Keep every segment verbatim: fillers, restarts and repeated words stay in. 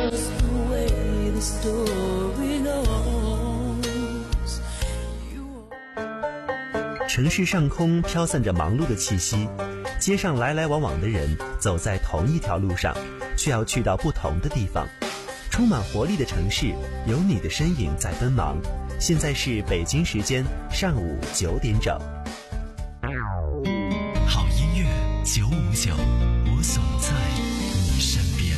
just the way the story goes. 城市上空飘散着忙碌的气息，街上来来往往的人走在同一条路上，却要去到不同的地方。充满活力的城市，有你的身影在奔忙。现在是北京时间上午九点整。 好音乐九五九，我总在你身边。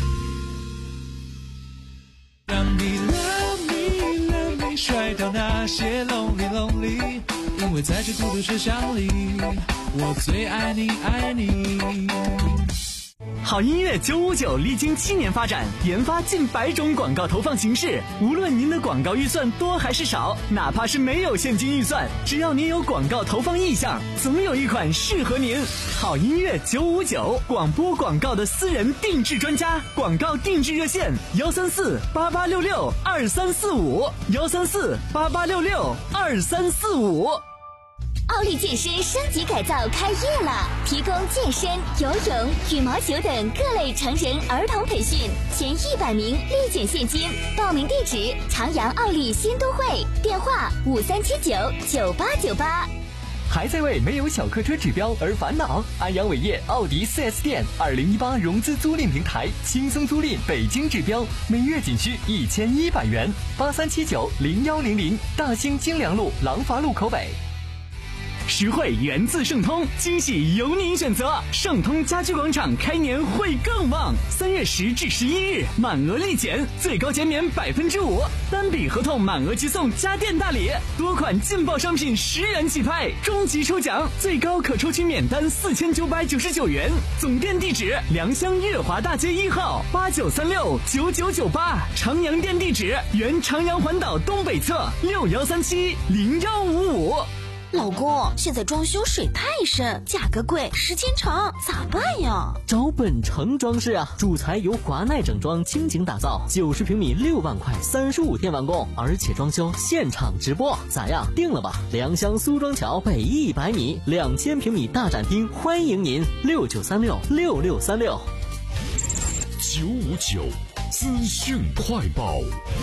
让你 love me love me 甩掉那些 lonely lonely， 因为在这孤独世想里，我最爱你爱你。 好音乐九五九历经七年发展，研发近百种广告投放形式。无论您的广告预算多还是少，哪怕是没有现金预算，只要您有广告投放意向，总有一款适合您。好音乐九五九，广播广告的私人定制专家，广告定制热线幺三四八八六六二三四五幺三四八八六六二三四五。 奥利健身升级改造开业了，提供健身、游泳、羽毛球等各类成人儿童培训，前一百名立减现金。报名地址：长阳奥利新都会，电话五三七九九八九八。 还在为没有小客车指标而烦恼？安阳伟业奥迪 四 S 店二零一八融资租赁平台，轻松租赁北京指标，每月仅需一千一百元。八三七九零幺零零，大兴京良路廊坊路口北。 实惠源自盛通，惊喜由您选择。盛通家居广场开年会更旺，三月十至十一日满额立减，最高减免百分之五，单笔合同满额即送家电大礼，多款劲爆商品十元起拍，终极抽奖最高可抽取免单四千九百九十九元。总店地址：良乡悦华大街一号八九三六九九九八，长阳店地址：原长阳环岛东北侧六幺三七零幺五五。 老公，现在装修水太深，价格贵，时间长，咋办呀？ 找本城装饰啊，主材由华奈整装倾情打造，九十平米六万块，三十五天完工，而且装修现场直播，咋样？定了吧？良乡苏庄桥北一百米，两千平米大展厅，欢迎您，六九三六六六三六。 九五九资讯快报。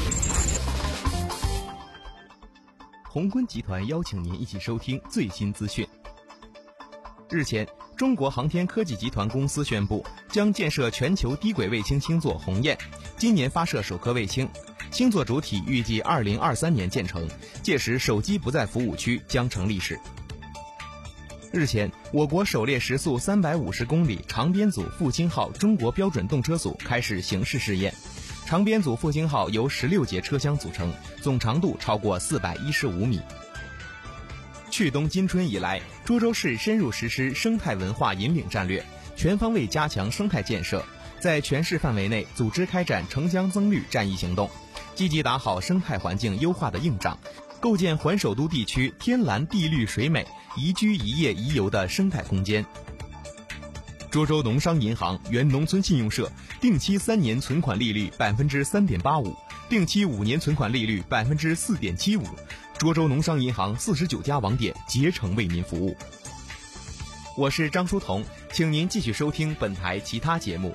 宏观集团邀请您一起收听最新资讯。日前，中国航天科技集团公司宣布，将建设全球低轨卫星星座鸿雁，今年发射首颗卫星，星座主体预计二零二三年建成，届时手机不在服务区将成立市。日前，我国首列时速三百五十公里长编组复兴号中国标准动车组开始行试试验。长编组复兴号由十六节车厢组成，总长度超过四百一十五米。去冬今春以来，涿州市深入实施生态文化引领战略，全方位加强生态建设，在全市范围内组织开展城乡增绿战役行动，积极打好生态环境优化的硬仗，构建环首都地区天蓝地绿水美、宜居宜业宜游的生态空间。涿州农商银行原农村信用社定期三年存款利率百分之三点八五，定期五年存款利率百分之四点七五。涿州农商银行四十九家网点竭诚为您服务。我是张书彤，请您继续收听本台其他节目。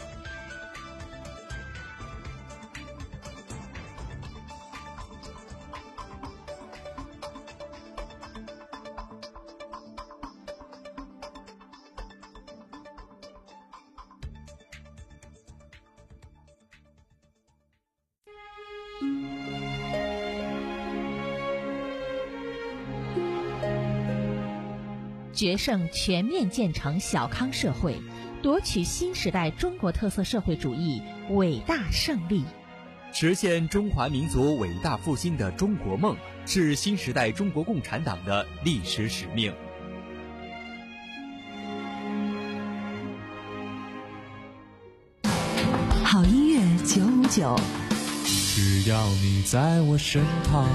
决胜全面建成小康社会，夺取新时代中国特色社会主义伟大胜利， 实现中华民族伟大复兴的中国梦，是新时代中国共产党的历史使命。 好音乐九五九， 只要你在我身旁。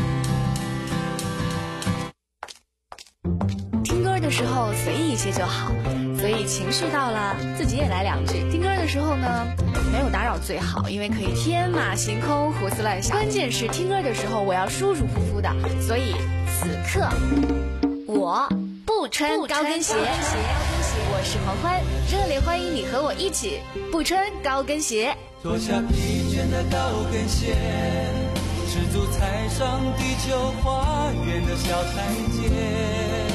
的时候随意一些就好，所以情绪到了自己也来两句。听歌的时候呢，没有打扰最好，因为可以天马行空胡思乱想。关键是听歌的时候我要舒舒服服的，所以此刻我不穿高跟鞋。我是黄欢，热烈欢迎你和我一起不穿高跟鞋。 脱下疲倦线的高跟鞋，赤足踩上地球花园的小台阶。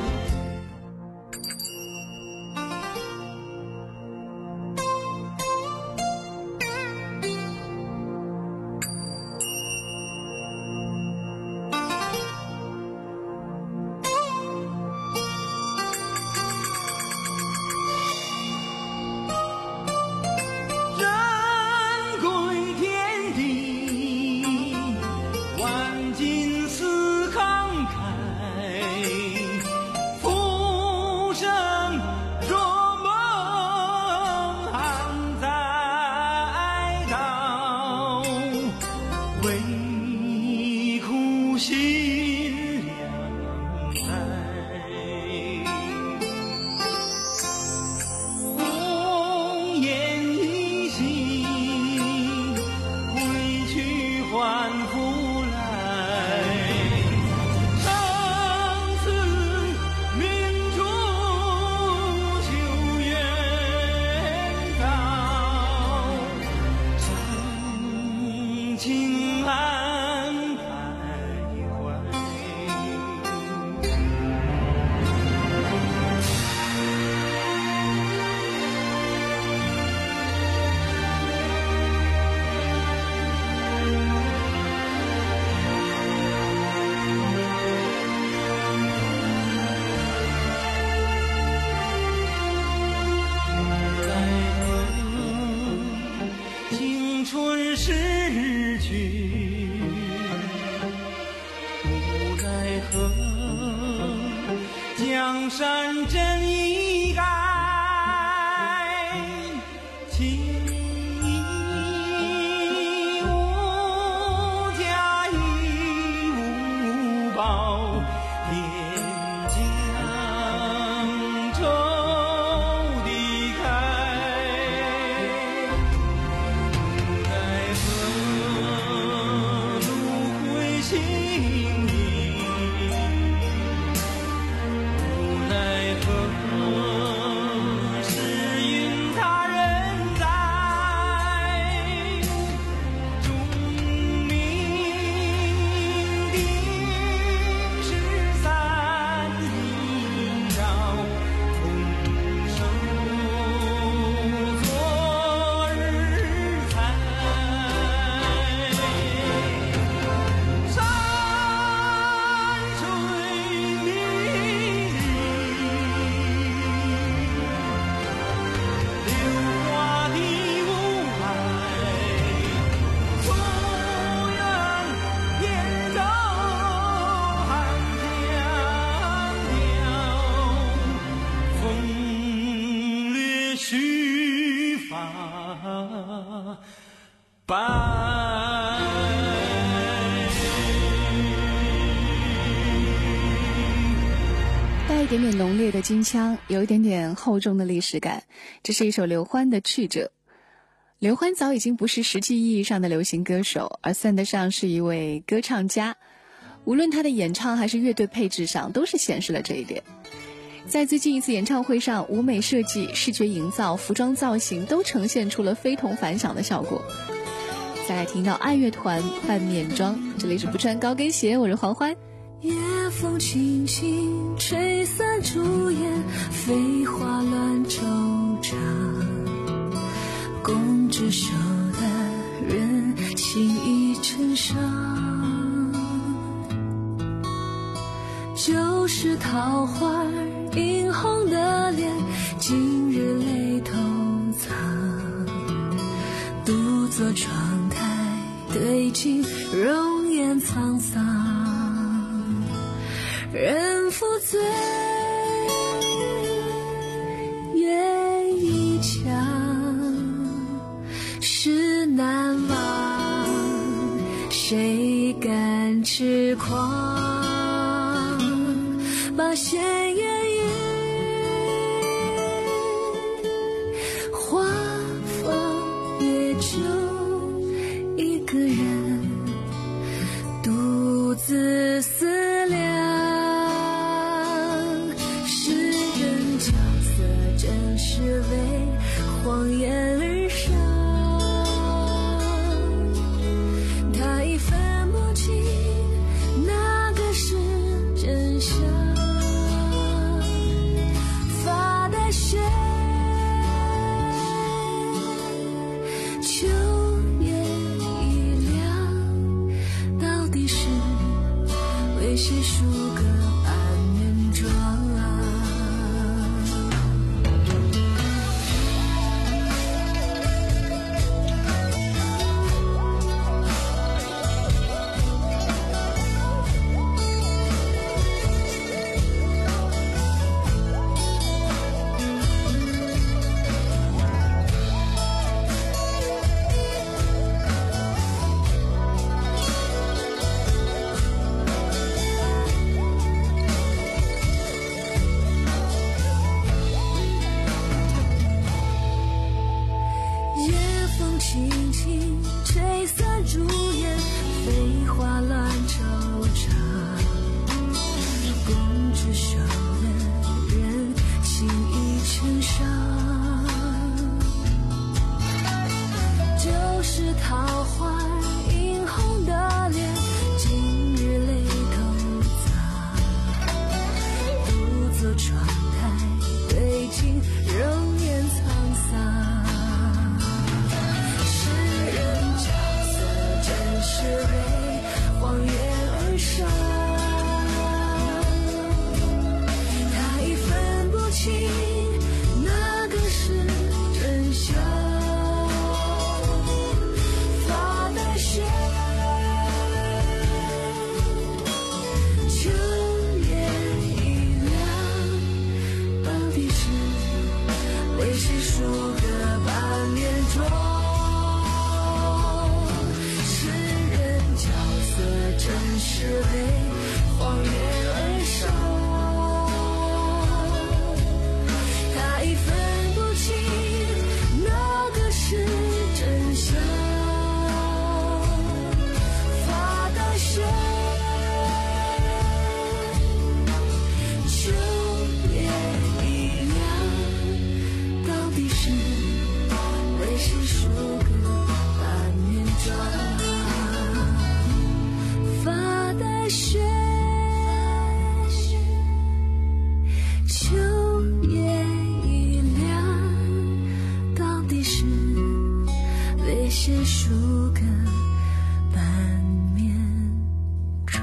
江山真一改，情义无价亦无宝，连江愁地开。奈何路回心意，奈何时运他人在，钟鸣定是三阴照，空守昨日残。山水迷流花的雾霭，夙愿燕州汉江调，风掠须发白。 带一点点浓烈的京腔，有一点点厚重的历史感。这是一首刘欢的《去者》。刘欢早已经不是实际意义上的流行歌手，而算得上是一位歌唱家。无论他的演唱还是乐队配置上，都是显示了这一点。在最近一次演唱会上，舞美设计、视觉营造、服装造型都呈现出了非同凡响的效果。再来听到爱乐团扮面妆，这里是不穿高跟鞋，我是黄欢。 夜风轻轻吹散朱颜，飞花乱惆怅，共执手的人情已成伤。旧时桃花映红的脸，今日泪偷藏，独坐窗台对镜，容颜沧桑。人负醉，月一腔，事难忘，谁敢痴狂？把闲言语化放月中，一个人独自思量。是为谎言而伤， 谁梳个半面妆。轻轻吹散朱颜，飞花乱惆怅。共执手的人，情意成伤。旧时桃花映红的脸，今日泪偷藏。独坐窗台对镜，容颜沧桑。是为荒原而生，他已分不清哪个是真相。发带雪，秋叶一凉，到底是为谁梳个半面妆？真是为荒原而生，他已分不清哪个是真相。发带雪，秋叶一凉，到底是为谁梳个半面妆？发带雪，秋叶一凉，到底是为谁梳个半面妆？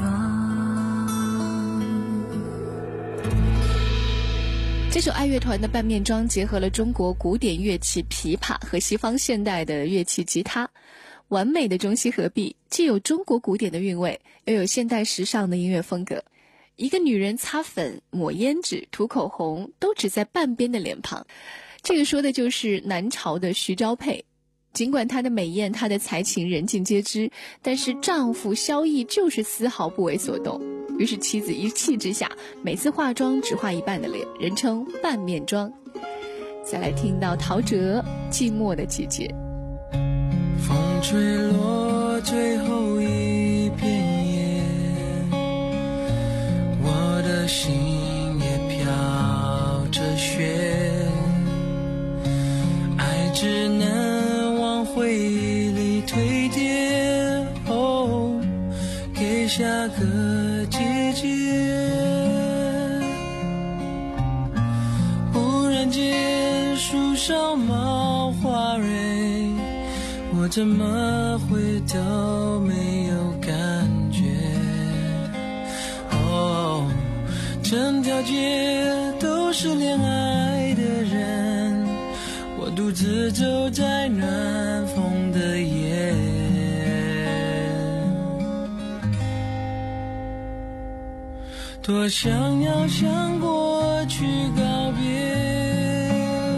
这首爱乐团的半面妆结合了中国古典乐器琵琶和西方现代的乐器吉他，完美的中西合璧，既有中国古典的韵味，又有现代时尚的音乐风格。一个女人擦粉、抹胭脂、涂口红，都只在半边的脸庞。这个说的就是南朝的徐昭佩。尽管她的美艳、她的才情人尽皆知，但是丈夫萧绎就是丝毫不为所动。于是妻子一气之下，每次化妆只画一半的脸，人称半面妆。再来听到陶喆《寂寞的季节》。 风吹落最后一片叶，我的心也飘着雪，爱只能往回忆里推跌，哦，给下个季节。忽然间树上冒花蕊，我怎么会都没有感觉？哦，整条街都是恋爱的人，我独自走在暖风的夜。多想要向过去告别，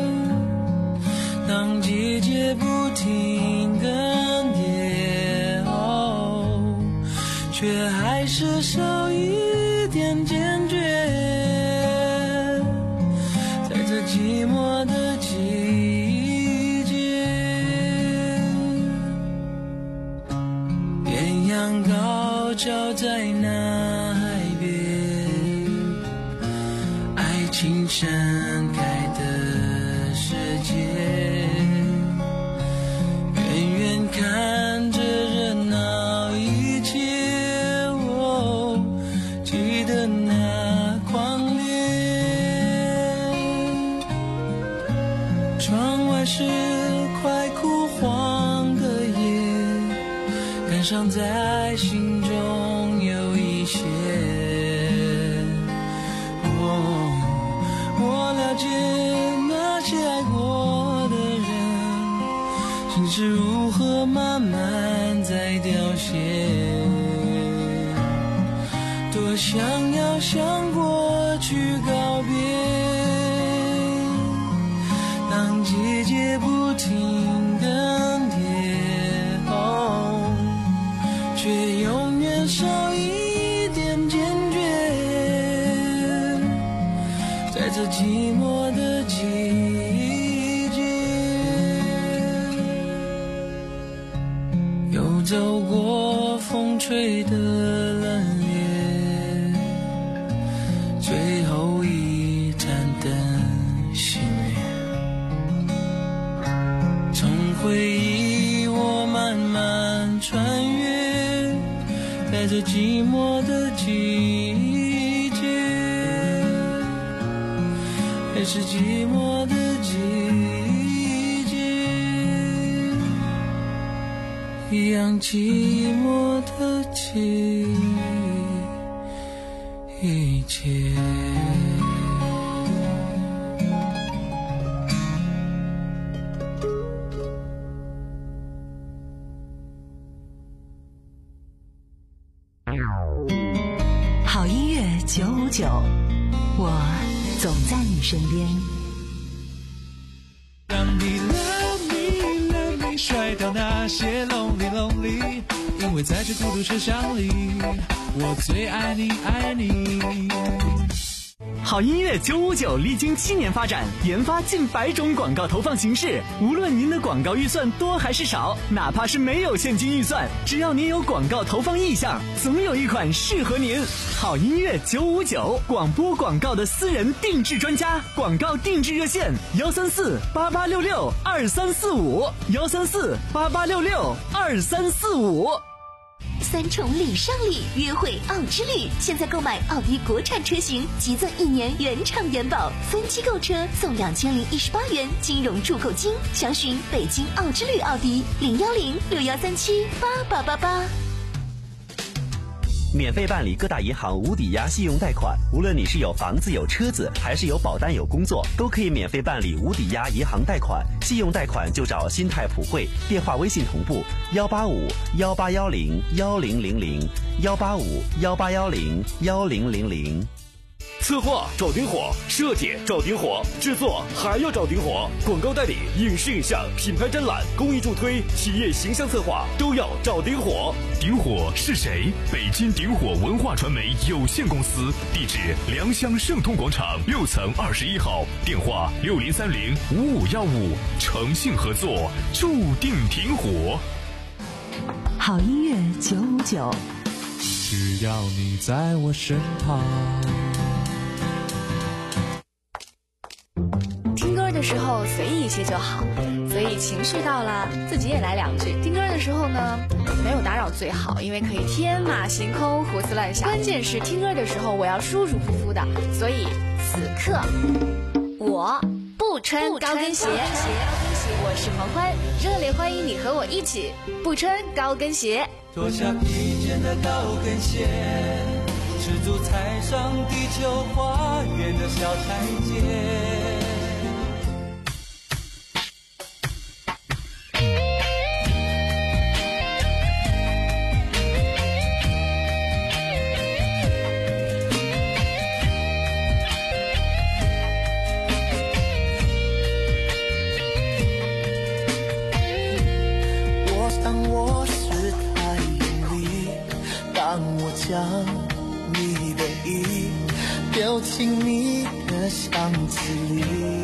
当季节不停更迭，哦，却还是少一点坚决。在这寂寞的季节，艳阳高照在那海边，爱情盛开的世界。看着热闹一切，哦，记得那狂烈。窗外是快枯黄的叶，感伤在心中有一些。 解那些爱过的人，心是如何慢慢在凋谢。多想要向过去告别，当季节不停更迭，哦，却永远少一点坚决。在这寂寞的季节，又走过风吹的冷冽，最后一盏灯熄灭，从回忆我慢慢穿越，在这寂寞的季节，还是寂寞的季节，一样寂寞的季节。 好音乐九五九，我总在你身边。 让你 love me love me 甩掉那些 lonely lonely， 因为在这孤独车厢里，我最爱你爱你。 好音乐九五九历经七年发展，研发近百种广告投放形式。无论您的广告预算多还是少，哪怕是没有现金预算，只要您有广告投放意向，总有一款适合您。好音乐九五九，广播广告的私人定制专家，广告定制热线幺三四八八六六二三四五幺三四八八六六二三四五。 三重礼上礼，约会奥之旅。现在购买奥迪国产车型，即赠一年原厂原保，分期购车送两千零一十八元金融助购金。详询北京奥之旅奥迪零幺零六幺三七八八八八。 免费办理各大银行无抵押信用贷款，无论你是有房子有车子，还是有保单有工作，都可以免费办理无抵押银行贷款。信用贷款就找新泰普惠，电话微信同步幺八五幺八幺零幺零零零幺八五幺八幺零幺零零零。 策划找丁火，设计找丁火，制作还要找丁火，广告代理、影视影像、品牌展览、公益助推、企业形象策划都要找丁火。 丁火是谁？北京丁火文化传媒有限公司，地址良乡盛通广场六层二十一号，电话六零三零五五幺五，诚信合作，注定挺火。 好音乐九五九， 只要你在我身旁。 听歌的时候随意一些就好，所以情绪到了自己也来两句。听歌的时候呢，没有打扰最好，因为可以天马行空胡思乱想。关键是听歌的时候我要舒舒服服的，所以此刻我不穿高跟鞋。我是黄欢，热烈欢迎你和我一起不穿高跟鞋。 脱下披肩的高跟鞋，赤足踩上地球花园的小台阶。将你的意丢进你的箱子里，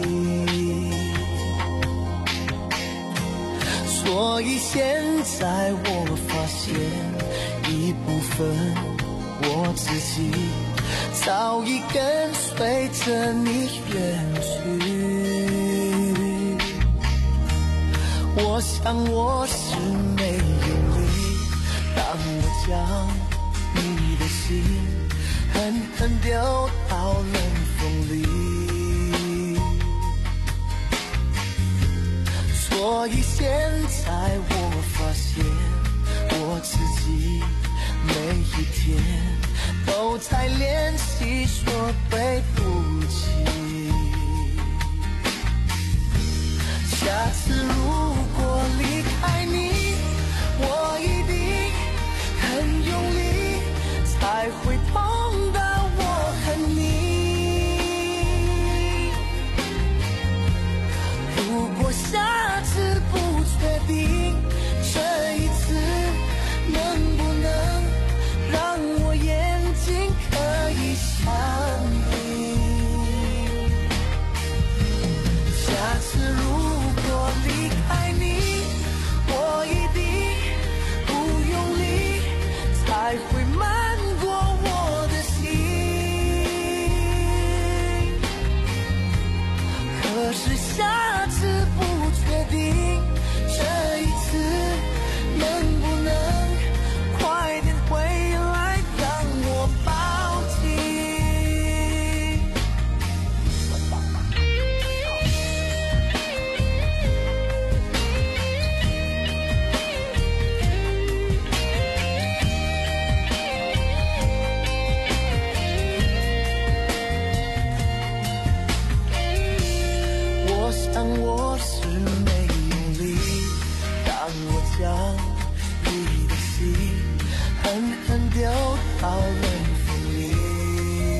所以现在我发现一部分我自己早已跟随着你远去。我想我是没用力，当我将你的心狠狠丢到冷风里，所以现在我发现我自己每一天都在练习说对不起。 好冷风里。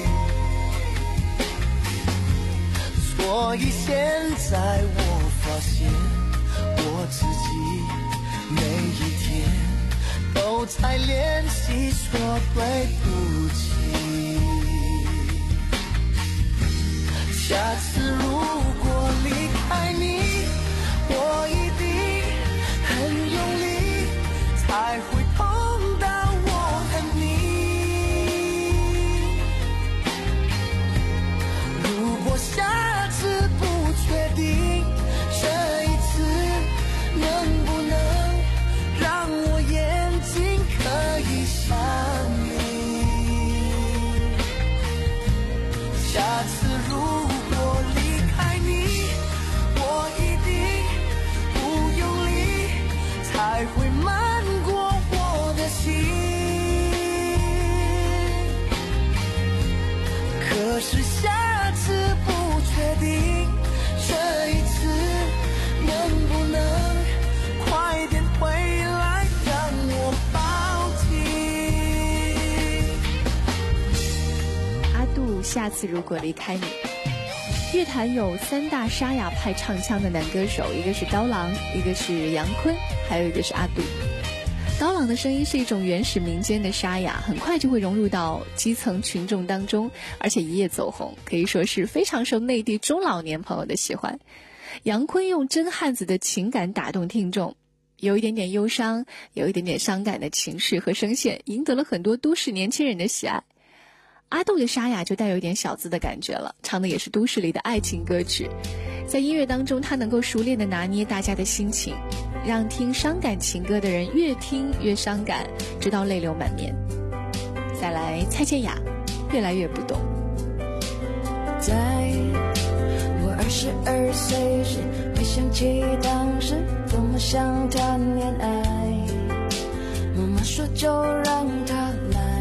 所以现在我发现我自己每一天都在练习说对不起。下次如果离开你，我一定很用力，才会碰到我和你。如果下次不确定，这一次能不能让我眼睛可以想你？下次如果离开你，我一定不用力，才会漫过我的心。可是下次不确定，这一次能不能快点回来让我抱紧。 阿杜下次如果离开你。乐坛有三大沙哑派唱腔的男歌手，一个是刀郎，一个是杨坤，还有一个是阿杜。刀郎的声音是一种原始民间的沙哑，很快就会融入到基层群众当中，而且一夜走红，可以说是非常受内地中老年朋友的喜欢。杨坤用真汉子的情感打动听众，有一点点忧伤，有一点点伤感的情绪和声线，赢得了很多都市年轻人的喜爱。阿杜的沙哑就带有一点小资的感觉了，唱的也是都市里的爱情歌曲。在音乐当中，他能够熟练地拿捏大家的心情，让听伤感情歌的人越听越伤感，直到泪流满面。再来蔡健雅，越来越不懂。 在我二十二岁时，回想起当时多么想谈恋爱，妈妈说就让他来。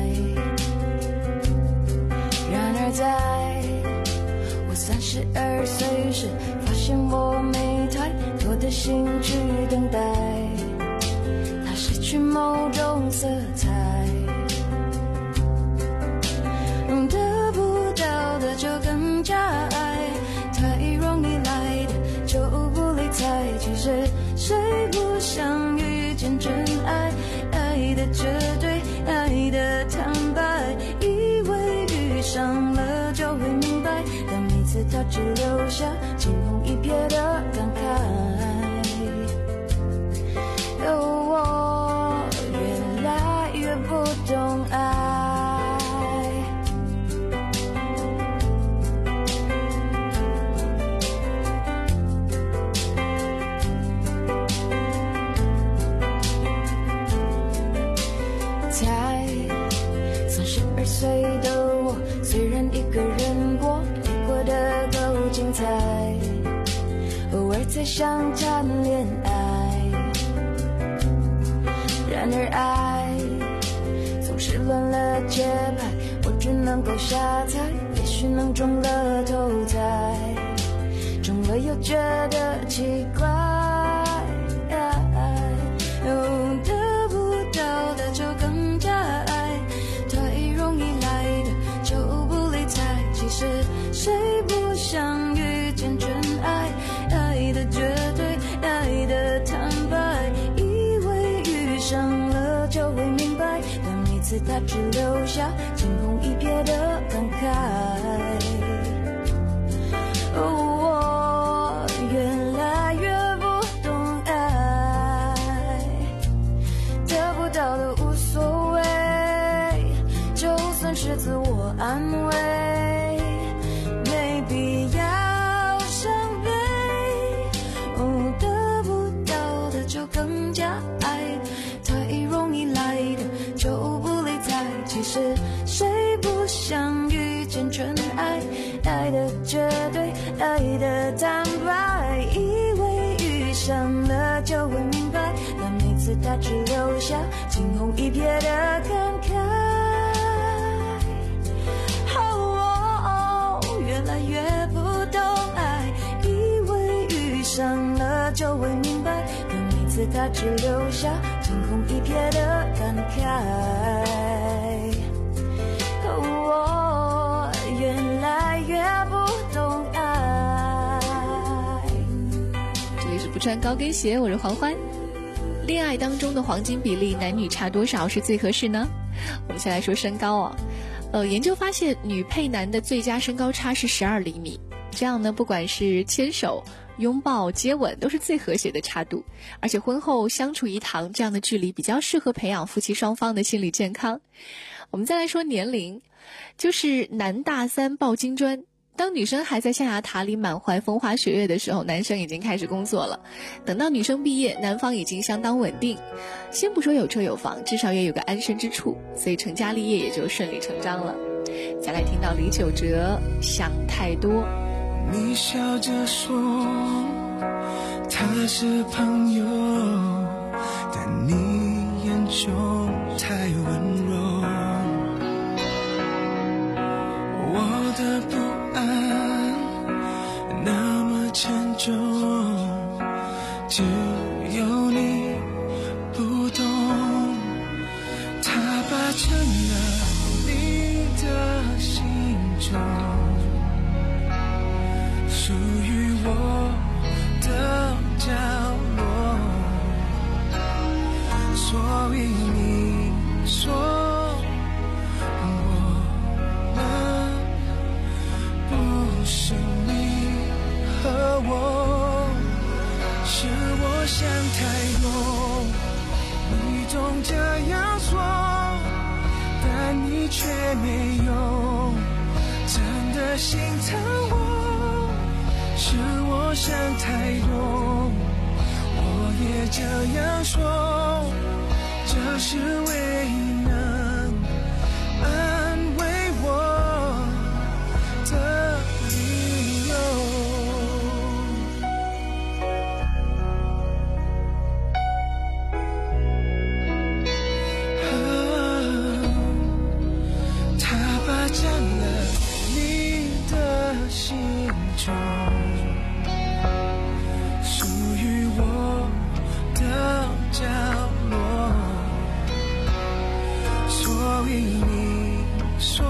然而在我三十二岁时，发现我没太多的兴趣等待，它失去某种色彩，得不到的就更加爱，太容易来的就不理睬，其实谁不想遇见真爱，爱的绝对，爱的坦白，以为遇上了就会明白，但每次他只留下惊鸿一瞥的感慨。有我越来越不懂爱，才三十二岁的我，虽然一个人过，也过得够精彩，偶尔才想谈恋爱。然而爱总是乱了节拍，我只能够瞎猜，也许能中了头彩，中了又觉得奇怪。哦，得不到的就更加爱，太容易来的就不理睬，其实谁不想遇见真爱，爱的绝对，爱的坦白，以为遇上了就会明白，但每次他只留下惊鸿一瞥的感慨。哦，我越来越不懂爱，得不到的无所谓，就算是自我安慰，没必要伤悲。哦，得不到的就更加爱，太容易来的就不理睬，其实谁不想遇见真爱，爱的绝对，爱的坦白，以为遇上了就会明白，但每次他只留下惊鸿一瞥的感慨。哦，越来越不懂爱，以为遇上了就会明白，但每次他只留下惊鸿一瞥的感慨。 穿高跟鞋，我是黄欢。恋爱当中的黄金比例，男女差多少是最合适呢？我们先来说身高啊，呃，研究发现女配男的最佳身高差是十二厘米，这样呢，不管是牵手、拥抱、接吻，都是最和谐的差度。而且婚后相处一堂这样的距离，比较适合培养夫妻双方的心理健康。我们再来说年龄，就是男大三抱金砖。当女生还在象牙塔里满怀风花雪月的时候，男生已经开始工作了。等到女生毕业，男方已经相当稳定，先不说有车有房，至少也有个安身之处，所以成家立业也就顺理成章了。再来听到李玖哲《想太多》。 你笑着说他是朋友，但你眼中太温柔，我的不安那么沉重，只有你不懂，它霸占了你的心中，属于我的角落，所以你说是我想太多，你总这样说，但你却没有真的心疼我。是我想太多，我也这样说，这是唯一能安慰我的理由。属于我的角落，所以你说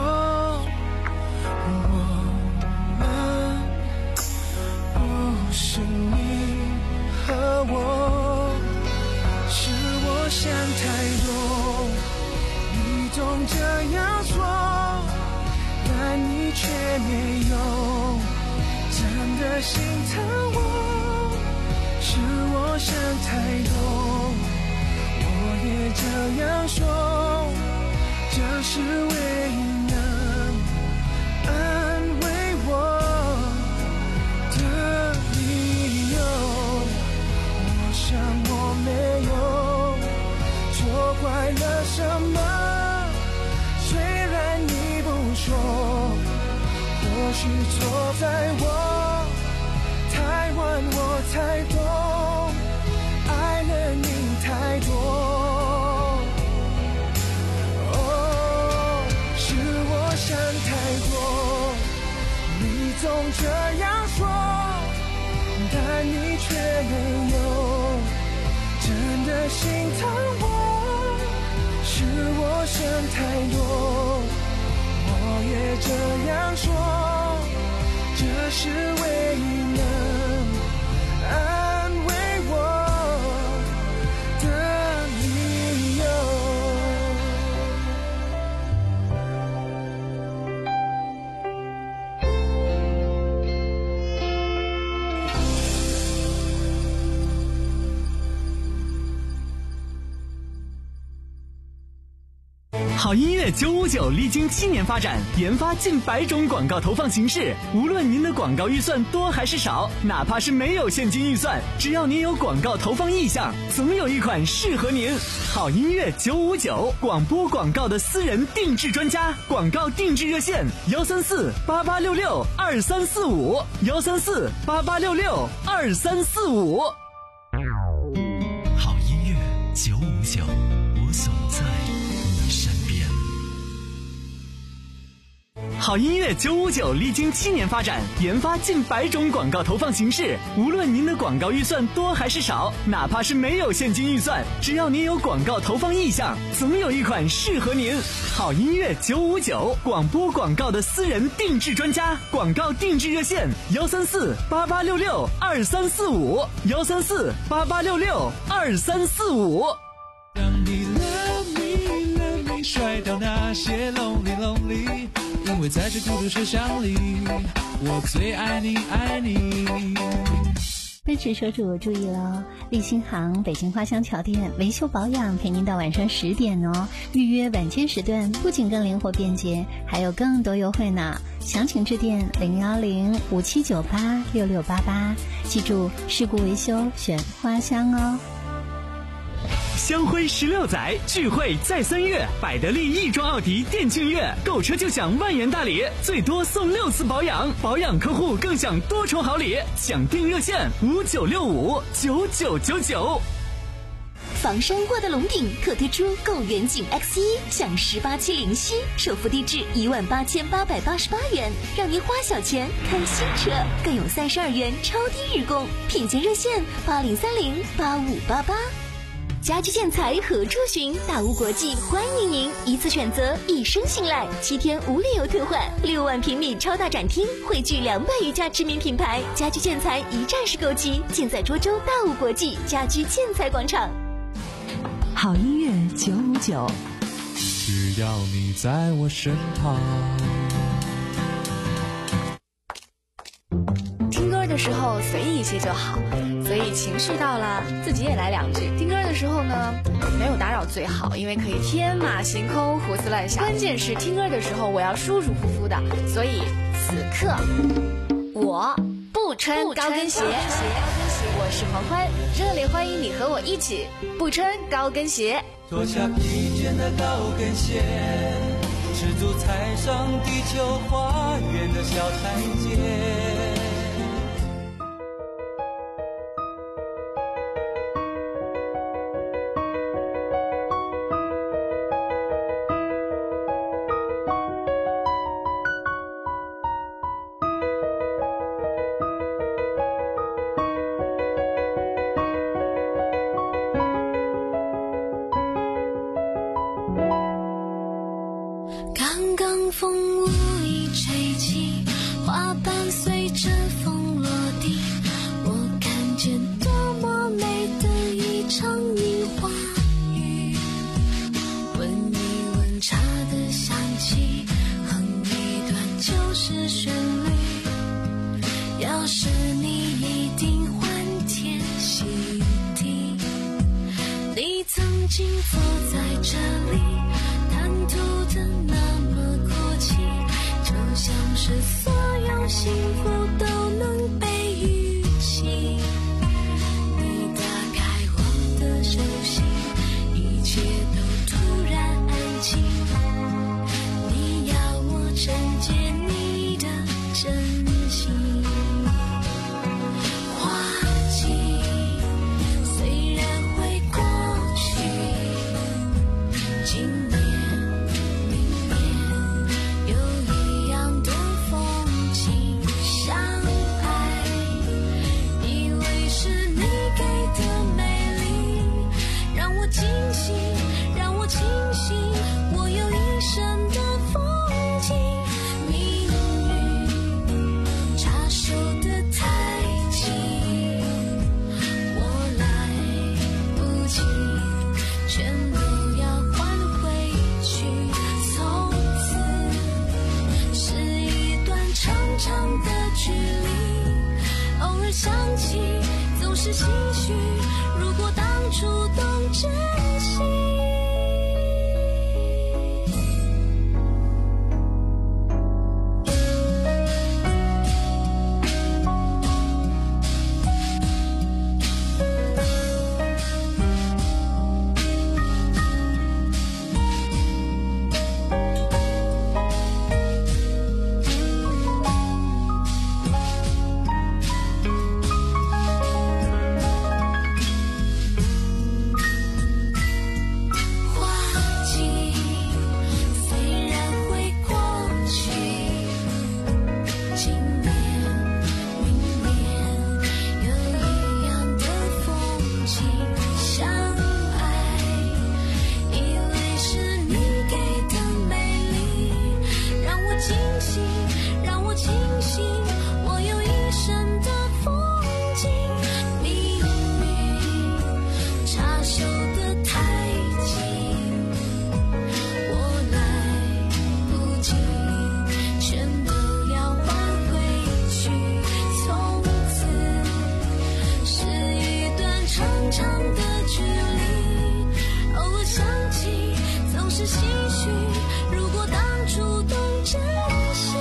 我们不是你和我，是我想太多，你总这样说，但你却没有真的心疼我。是我想太多，我也这样说，这是唯一能安慰我的理由。我想我没有错怪了什么，虽然你不说，或许错在我太晚，我才懂，爱了你太多。哦，是我想太多，你总这样说，但你却没有真的心疼我。是我想太多，我也这样说，这是唯一能安慰我的理由。 好音乐九五九历经七年发展，研发近百种广告投放形式。无论您的广告预算多还是少，哪怕是没有现金预算，只要您有广告投放意向，总有一款适合您。好音乐九五九，广播广告的私人定制专家，广告定制热线：幺三四八八六六二三四五，幺三四八八六六二三四五。 好音乐九五九，我总在你身边。 好音乐九五九历经七年发展，研发近百种广告投放形式。无论您的广告预算多还是少，哪怕是没有现金预算，只要您有广告投放意向，总有一款适合您。好音乐九五九，广播广告的私人定制专家，广告定制热线幺三四八八六六二三四五幺三四八八六六二三四五。 让你 love me love me 甩掉那些 lonely lonely， 因为在这孤独车厢里，我最爱你爱你。 奔驰车主注意了，立新行北京花乡桥店维修保养陪您到晚上十点哦。预约晚间时段不仅更灵活便捷，还有更多优惠呢。详情致电零幺零五七九八六六八八，记住事故维修选花乡哦。 香辉十六载，聚会在三月，百得利亦庄奥迪店庆月，购车就享万元大礼，最多送六次保养，保养客户更享多重好礼。想订热线五九六五九九九九。 房山沃德龙顶特推出购远景 X 一，享十八期零息，首付低至一万八千八百八十八元，让您花小钱看新车，更有三十二元超低日供。品鉴热线八零三零八五八八。家居建材何处寻？大屋国际欢迎您，一次选择，一生信赖，七天无理由退换，六万平米超大展厅，汇聚两百余家知名品牌，家居建材一站式购齐，尽在涿州大屋国际家居建材广场。 好音乐九五九， 只要你在我身旁。 听歌的时候随意一些就好，所以情绪到了自己也来两句。听歌的时候呢，没有打扰最好，因为可以天马行空胡思乱想。关键是听歌的时候我要舒舒服服的，所以此刻我不穿高跟鞋。我是黄欢，热烈欢迎你和我一起不穿高跟鞋。 脱下疲倦的高跟鞋，赤足踩上地球花园的小台阶。 刚刚风无意吹起，花瓣随着风落地，我看见多么美的一场樱花雨。闻一闻茶的香气，哼一段旧时旋律，要是你一定欢天喜地。你曾经坐在这里，谈吐的那么阔气，就像是所有幸福都能被预期。你打开我的手心，一切都突然安静。你要我承接你的真心。花季虽然会过去，今年想起总是唏嘘，如果当初懂珍惜。 是心虚，如果当初懂珍惜，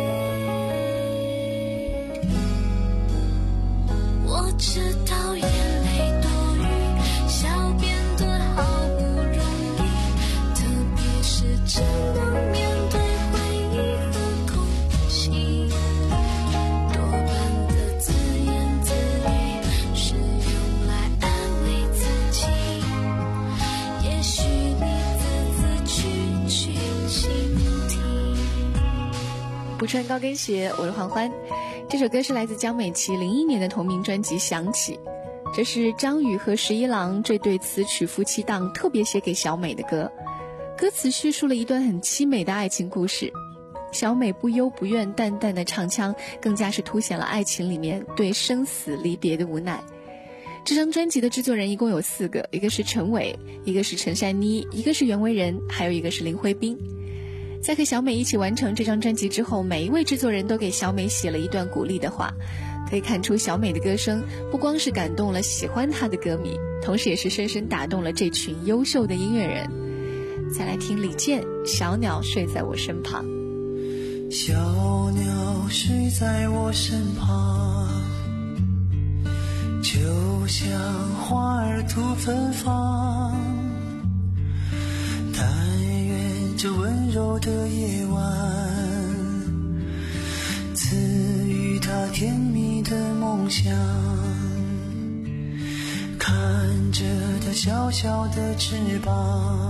我知道眼泪多余，笑变得好不容易，特别是真的面对回忆和空气，多半的自言自语是用来安慰自己，也许你字字句句倾听。 不穿高跟鞋，我是欢欢。这首歌是来自江美琪零一年的同名专辑《想起》，这是张宇和十一郎这对词曲夫妻档特别写给小美的歌。歌词叙述了一段很凄美的爱情故事，小美不忧不怨淡淡的唱腔更加是凸显了爱情里面对生死离别的无奈。这张专辑的制作人一共有四个，一个是陈伟，一个是陈珊妮，一个是袁惟仁，还有一个是林徽斌。在和小美一起完成这张专辑之后，每一位制作人都给小美写了一段鼓励的话，可以看出小美的歌声不光是感动了喜欢她的歌迷，同时也是深深打动了这群优秀的音乐人。再来听李健《小鸟睡在我身旁》。 小鸟睡在我身旁，就像花儿吐芬芳，但愿这温柔的夜晚赐予它甜蜜的梦想，看着它小小的翅膀，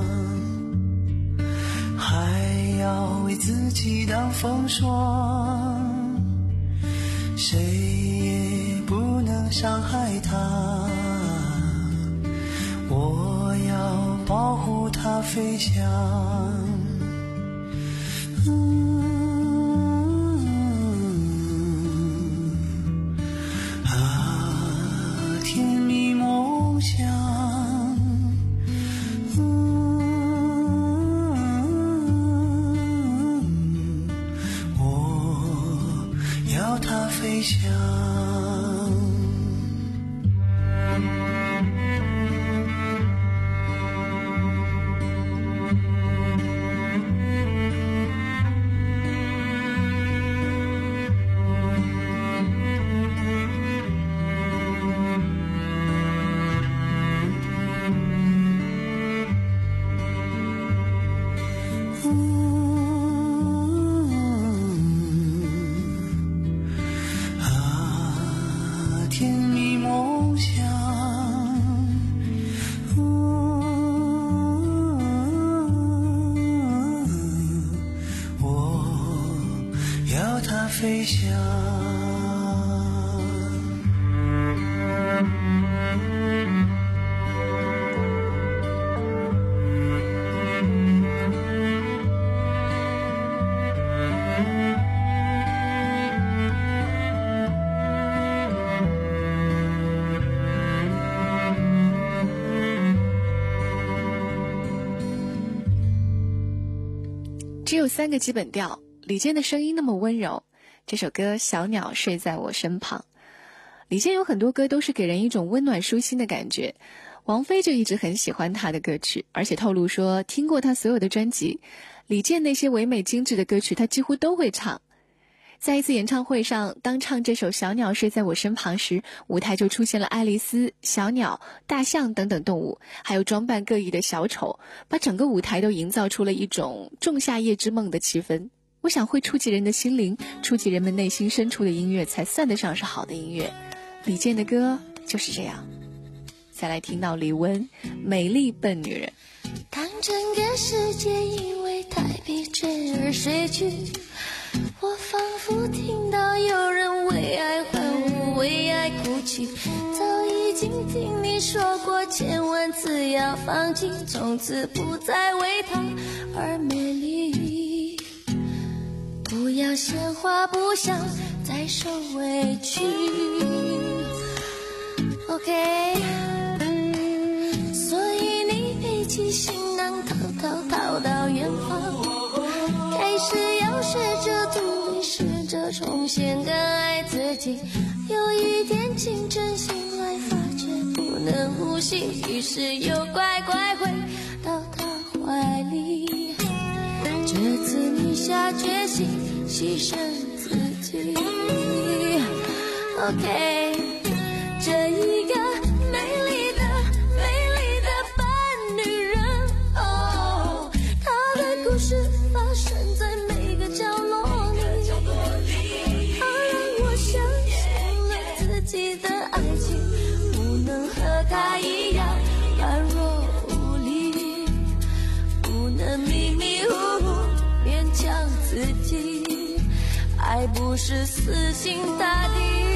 还要为自己挡风霜，谁也不能伤害它，我要保护它飞翔。啊，甜蜜梦想，我要它飞翔。飞翔。 只有三个基本调，李健的声音那么温柔。这首歌《小鸟睡在我身旁》，李健有很多歌都是给人一种温暖舒心的感觉。王菲就一直很喜欢他的歌曲，而且透露说听过他所有的专辑，李健那些唯美精致的歌曲他几乎都会唱。在一次演唱会上，当唱这首《小鸟睡在我身旁》时，舞台就出现了爱丽丝、小鸟、大象等等动物，还有装扮各异的小丑，把整个舞台都营造出了一种仲夏夜之梦的气氛。我想会触及人的心灵，触及人们内心深处的音乐才算得上是好的音乐。李健的歌就是这样。再来听到李玟《美丽笨女人》。 当整个世界因为太疲倦而睡去，我仿佛听到有人为爱欢呼，为爱哭泣。早已经听你说过千万次要放弃，从此不再为他而美丽。不要闲话不想再受委屈 OK， 所以你背起行囊逃逃逃到远方，开始要学着独立，试着重新更爱自己。有一天清晨醒来发觉不能呼吸，于是又乖乖回到他怀里。 牺牲自己。 OK， 这一个美丽的美丽的笨女人，哦，她的故事发生在每个角落里，她让我相信了自己的爱情不能和她一样软弱无力，不能迷迷糊糊勉强自己，爱不是死心塌地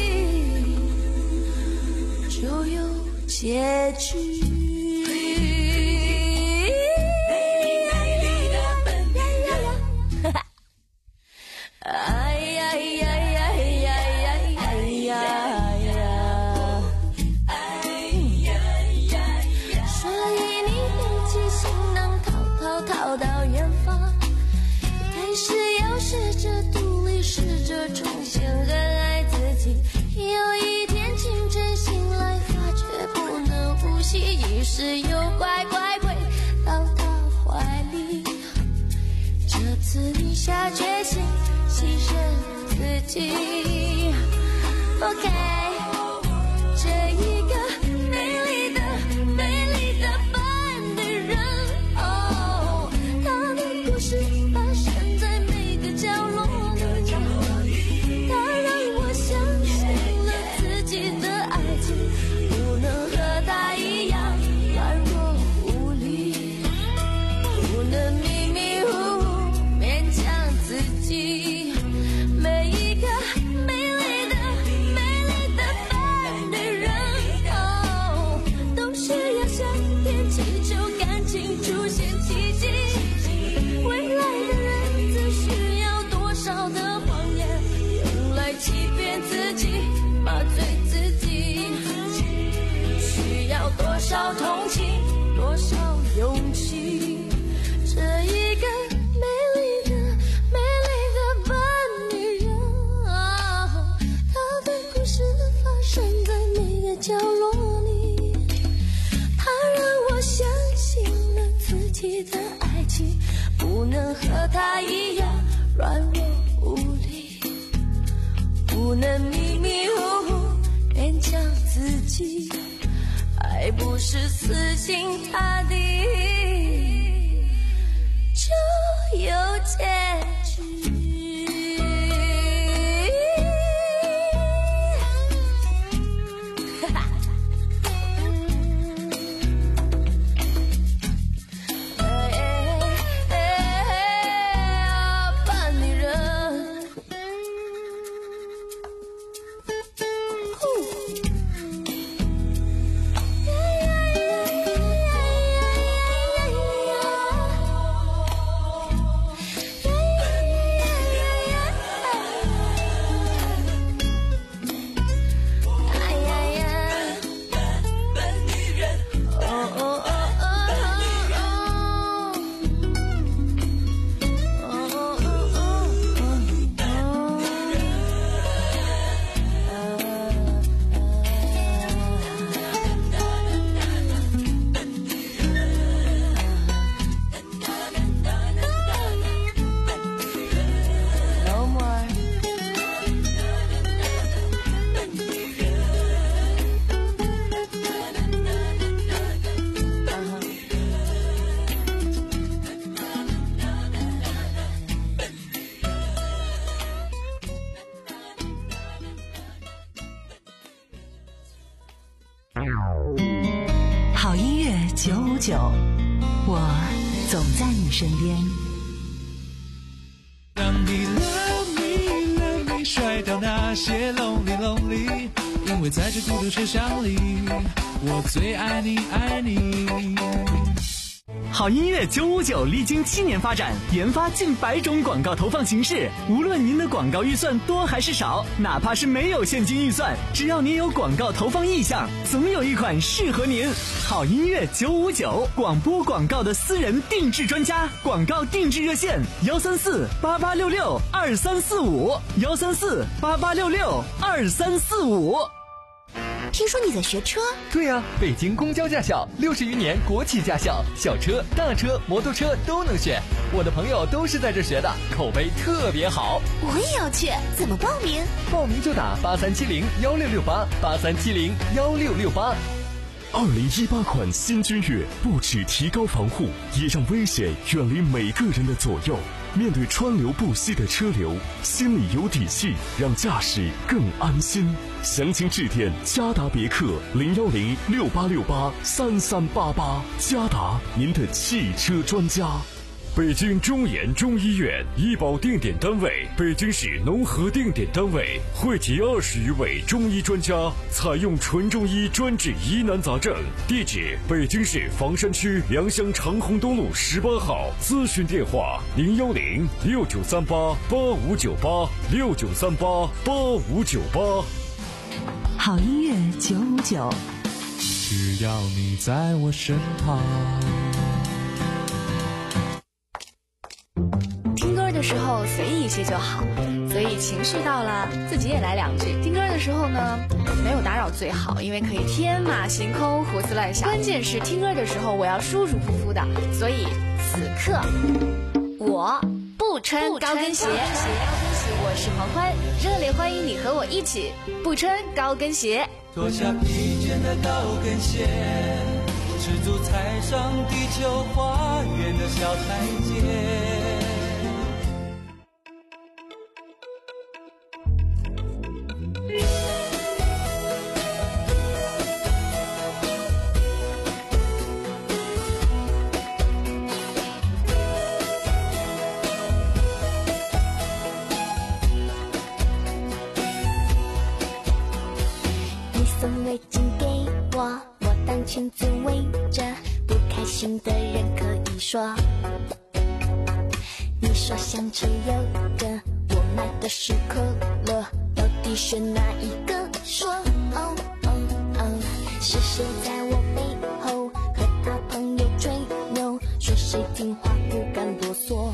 就有结局。哎呀呀呀呀呀呀呀！所以你背起行囊逃逃逃到远方，还是要试着独立，试着重新热爱自己。有一天清晨醒来，发觉不能呼吸，于是又乖乖跪到他怀里。这次你下决心牺牲自己。 OK， 这一个美丽的美丽的笨女人，哦，她的故事发生在每个角落里，她让我相信了自己的爱情不能和她一样软弱无力，不能迷迷糊糊勉强自己。每一个美丽的美丽的笨女人，哦，都需要上天祈求感情出现奇迹。未来的日子需要多少的谎言，用来欺骗自己，麻醉自己。需要多少同情，多少勇气。这一个美丽的美丽的笨女人，哦，她的故事发生在每个角落里，她让我相信了自己的爱情不能和她一样软弱无力，不能迷迷糊糊勉强自己，爱不是死心塌地就有结局。笨女人， 好音乐九五九，我总在你身边。 当你 love me love me 甩掉那些 lonely lonely， 因为在这孤独车厢里，我最爱你爱你。 好音乐九五九历经七年发展，研发近百种广告投放形式。无论您的广告预算多还是少，哪怕是没有现金预算，只要您有广告投放意向，总有一款适合您。好音乐九五九，广播广告的私人定制专家，广告定制热线：幺三四八八六六二三四五，幺三四八八六六二三四五。 听说你在学车？ 对呀、啊，北京公交驾校六十余年国企驾校，小车、大车、摩托车都能选。我的朋友都是在这学的，口碑特别好。 我也要去，怎么报名？ 报名就打八三七零幺六六八八三七零幺六六八。 二零一八款新君越不只提高防护，也让危险远离每个人的左右。面对川流不息的车流，心里有底气，让驾驶更安心。详情致电嘉达别克零幺零六八六八三三八八，嘉达您的汽车专家。北京中研中医院医保定点单位，北京市农合定点单位，汇集二十余位中医专家，采用纯中医专治疑难杂症。地址：北京市房山区良乡长虹东路十八号。咨询电话：零幺零六九三八八五九八六九三八八五九八。 好音乐九五九， 只要你在我身旁。 听歌的时候随意一些就好，所以情绪到了自己也来两句。听歌的时候呢，没有打扰最好，因为可以天马行空胡思乱想。关键是听歌的时候我要舒舒服服的，所以此刻我不穿高跟鞋。我是黄欢，热烈欢迎你和我一起不穿高跟鞋。 脱下疲倦的高跟鞋，赤足踩上地球花园的小台阶。 送围巾给我，我当裙子围着，不开心的人可以说。你说想抽有个，我买的是可乐，到底选哪一个？说哦哦哦，是谁在我背后和他朋友吹牛，说谁听话不敢啰嗦。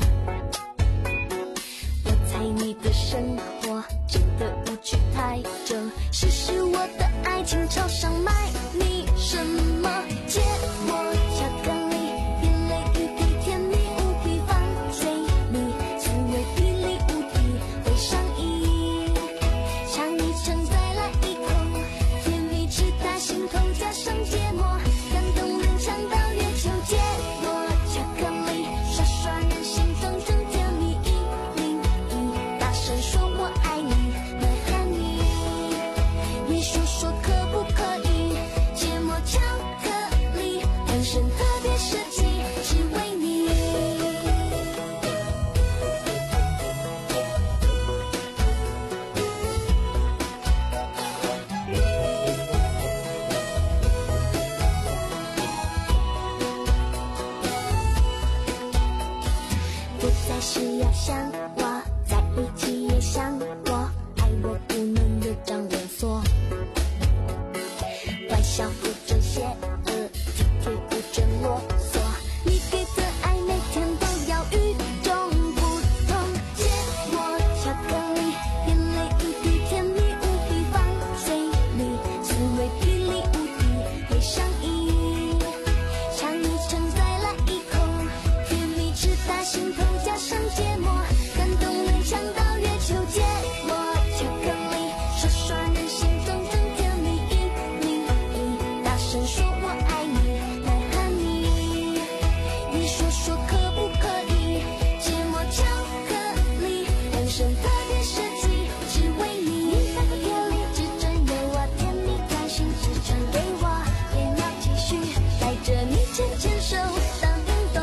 我猜你的生活真的无趣太久，试试我的爱情朝上卖你什么？芥末巧克力，眼泪雨滴，甜蜜无比放水里，滋味霹雳无敌会上瘾，尝一尝再来一口，甜蜜直达心头，加上芥末，感动人尝到月球。芥末巧克力，刷刷人心，装装甜蜜一零一，大声说我爱你，来喊你，你说说可不可以？芥末巧克力，量身特别设计，只为你。不再是要想我，在一起也想我，爱我不能有张连锁，玩笑不准邪恶，体贴不准啰嗦，你给的爱每天都要与众不同。芥末巧克力，眼泪雨滴，甜蜜无比放水里，滋味霹雳无敌会上瘾，尝一尝再来一口，甜蜜直达心头，加上芥末，感动人尝到月球。芥末巧克力，刷刷人心，装装甜蜜一零一，大声说我爱你，来喊你，你说说可不可以？芥末巧克力，量身特别设计，只为你。你那个夜里只准有我，甜蜜开心只传给我，也要继续带着你牵牵手当运动。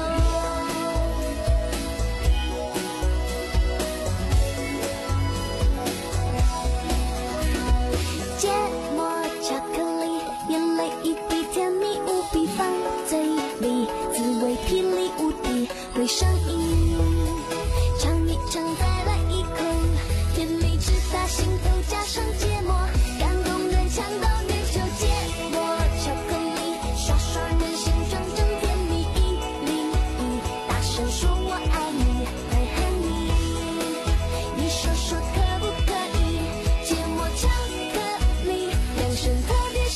芥末巧克力，眼泪一滴，甜蜜无比放嘴里，滋味霹雳无敌会上瘾，尝一尝再来一口，甜蜜直达心头，加上芥末，感动人尝到月球。芥末巧克力，刷刷人心，装装甜蜜一零一，大声说我爱你，来喊你，你说说可不可以？芥末巧克力，量身特别设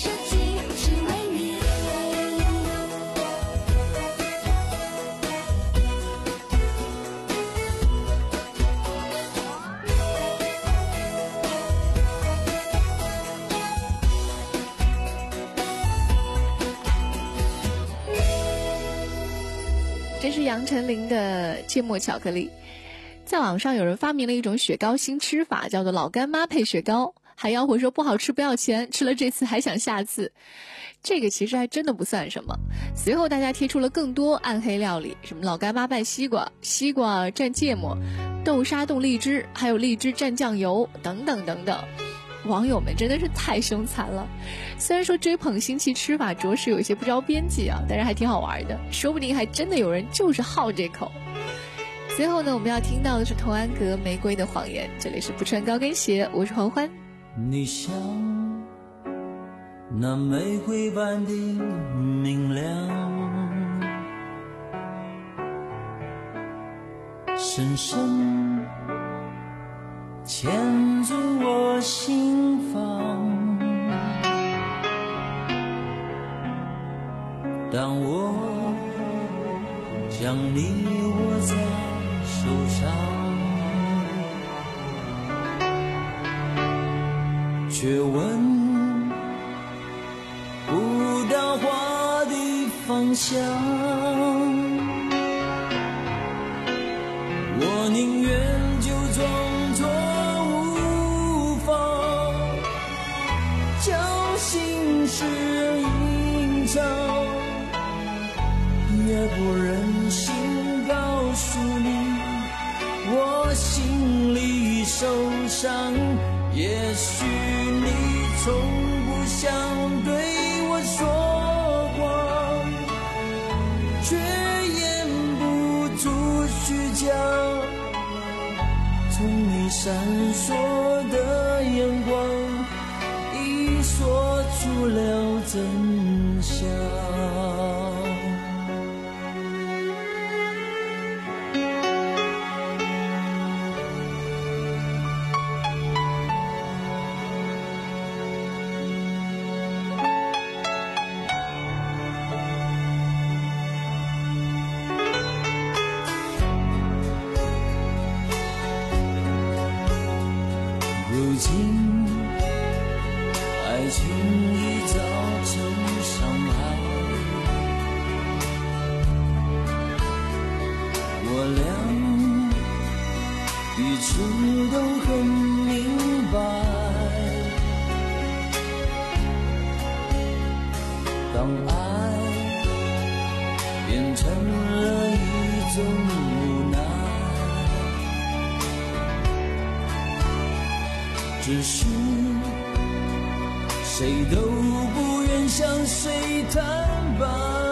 这是杨丞琳的芥末巧克力。在网上有人发明了一种雪糕新吃法，叫做老干妈配雪糕，还吆喝说不好吃不要钱，吃了这次还想下次。这个其实还真的不算什么。随后大家贴出了更多暗黑料理，什么老干妈拌西瓜，西瓜蘸芥末，豆沙冻荔枝，还有荔枝蘸酱油，等等等等。网友们真的是太凶残了。虽然说追捧新奇吃法着实有一些不着边际啊，但是还挺好玩的，说不定还真的有人就是好这口。最后呢，我们要听到的是童安格《玫瑰的谎言》，这里是不穿高跟鞋，我是黄欢。 你像那玫瑰般的明亮，深深牵住我心房。当我将你握在手上，却闻不到花的芳香。我宁愿就装作无妨，将心事隐藏，也不忍心告诉你我心里受伤。也许你从不想对我说谎，却掩不住虚假，从你闪烁的眼光已说出了真相。如今爱情已造成伤害，我俩彼此都很明白。当爱变成了一种无奈，只是谁都不愿向谁坦白。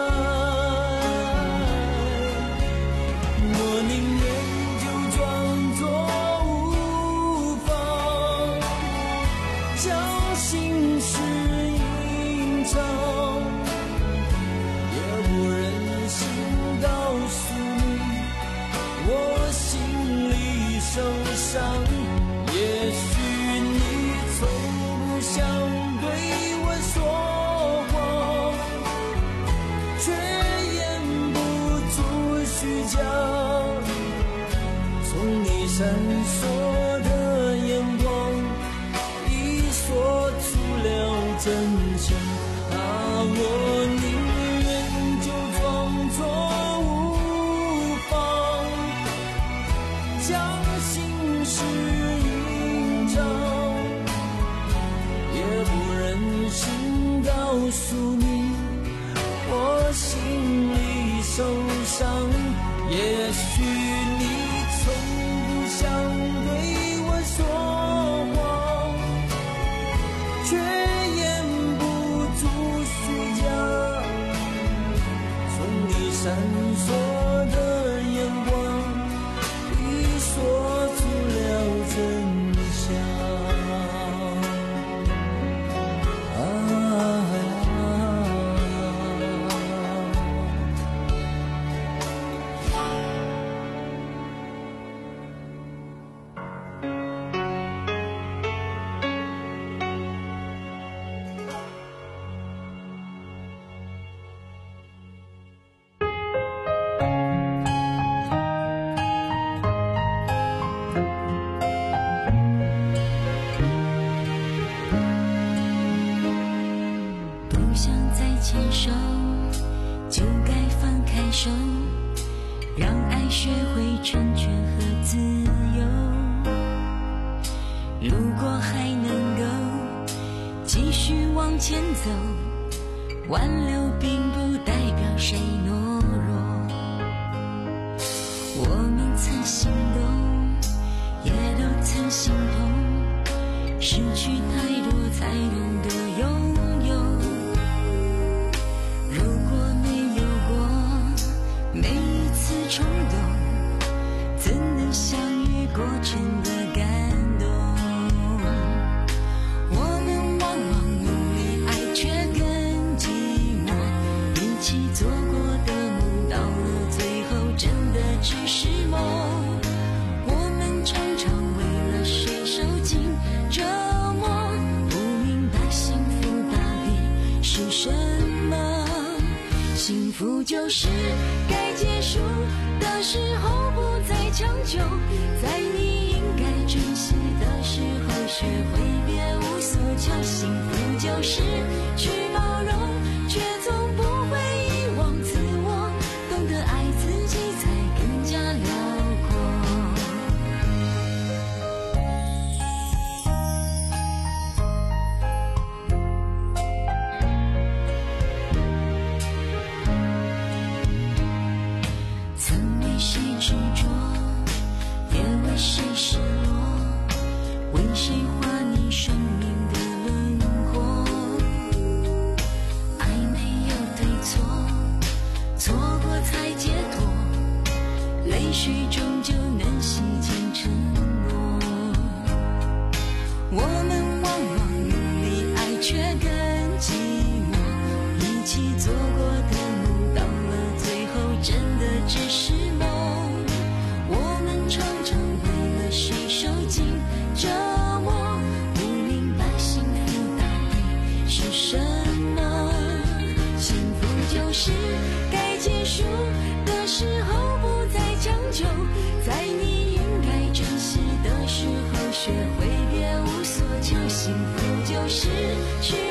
我宁愿就装作无妨，将心事隐藏，也不忍心告诉你我心里受伤。也许从不想对我说谎，却掩不住虚假，从你闪烁的眼光已说出了真相。啊，我宁愿就装作无妨，将心事隐藏，也不忍心告诉你我心里受伤。也许你从不想对我说谎，却掩不住虚假，从你闪烁的眼光已说出了真相。 学会成全和自由。如果还能够继续往前走，挽留并不代表谁懦弱。我们曾心动，也都曾心痛，失去太多才懂得拥有。如果没有过每一次冲动，怎能相遇过程的感动？我们往往努力爱，却更寂寞。一起做过的梦，到了最后真的只是梦。我们常常为了谁受尽折磨，不明白幸福到底是什么。幸福就是该结束的时候不再强求，在你应该珍惜的时候学会别无所求。幸福就是去包容，却从不会遗忘自我，懂得爱自己才更加辽阔。曾为谁执着，也为谁失落，为谁画你生命的轮廓。爱没有对错，错过才解脱，泪水终究能洗净承诺。我们往往努力爱，却更寂寞。一起做过的梦，到了最后真的只是梦。我们常常为了谁受尽折磨，不明白幸福到底是什么。幸福就是该结束的时候不再强求，在你应该珍惜的时候学会别无所求。幸福就是去